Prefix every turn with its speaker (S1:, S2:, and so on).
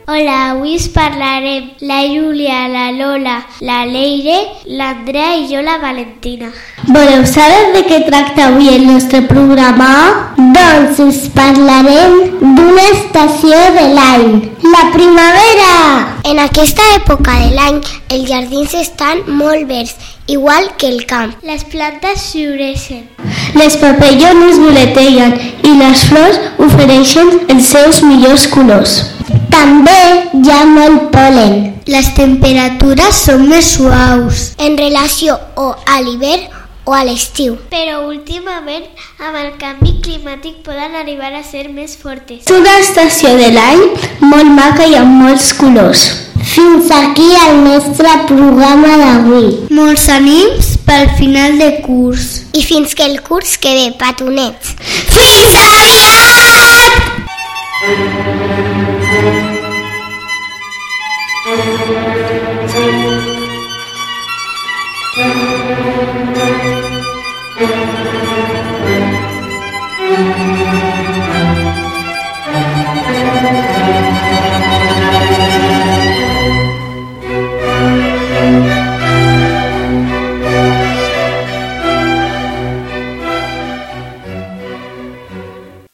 S1: Hola, avui us parlarem la Júlia, la Lola, la Leire, l'Andrea i jo, la Valentina.
S2: Voleu saber de què tracta avui el nostre programa? Doncs us parlarem d'una estació de l'any, la primavera!
S3: En aquesta època de l'any, els jardins estan molt verds, igual que el camp.
S1: Les plantes floreixen.
S2: Les papallones voletegen i les flors ofereixen els seus millors colors. També hi ha molt pol·len.
S3: Les temperatures són més suaus en relació o a l'hivern o a l'estiu.
S1: Però últimament, amb el canvi climàtic, poden arribar a ser més fortes.
S2: És una estació de l'any molt maca i amb molts colors. Fins aquí el nostre programa d'avui.
S3: Molts ànims pel final de curs. I fins que el curs quede petonets.
S2: Fins aviat!